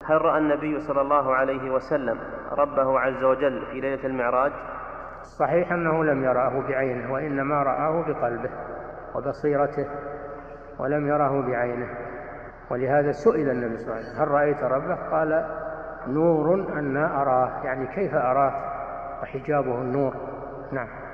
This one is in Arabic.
هل رأى النبي صلى الله عليه وسلم ربه عز وجل في ليلة المعراج؟ صحيح أنه لم يراه بعينه، وإنما رآه بقلبه وبصيرته، ولم يراه بعينه. ولهذا سئل النبي صلى الله عليه وسلم: هل رأيت ربه؟ قال: نور أنا أراه، يعني كيف أراه وحجابه النور. نعم.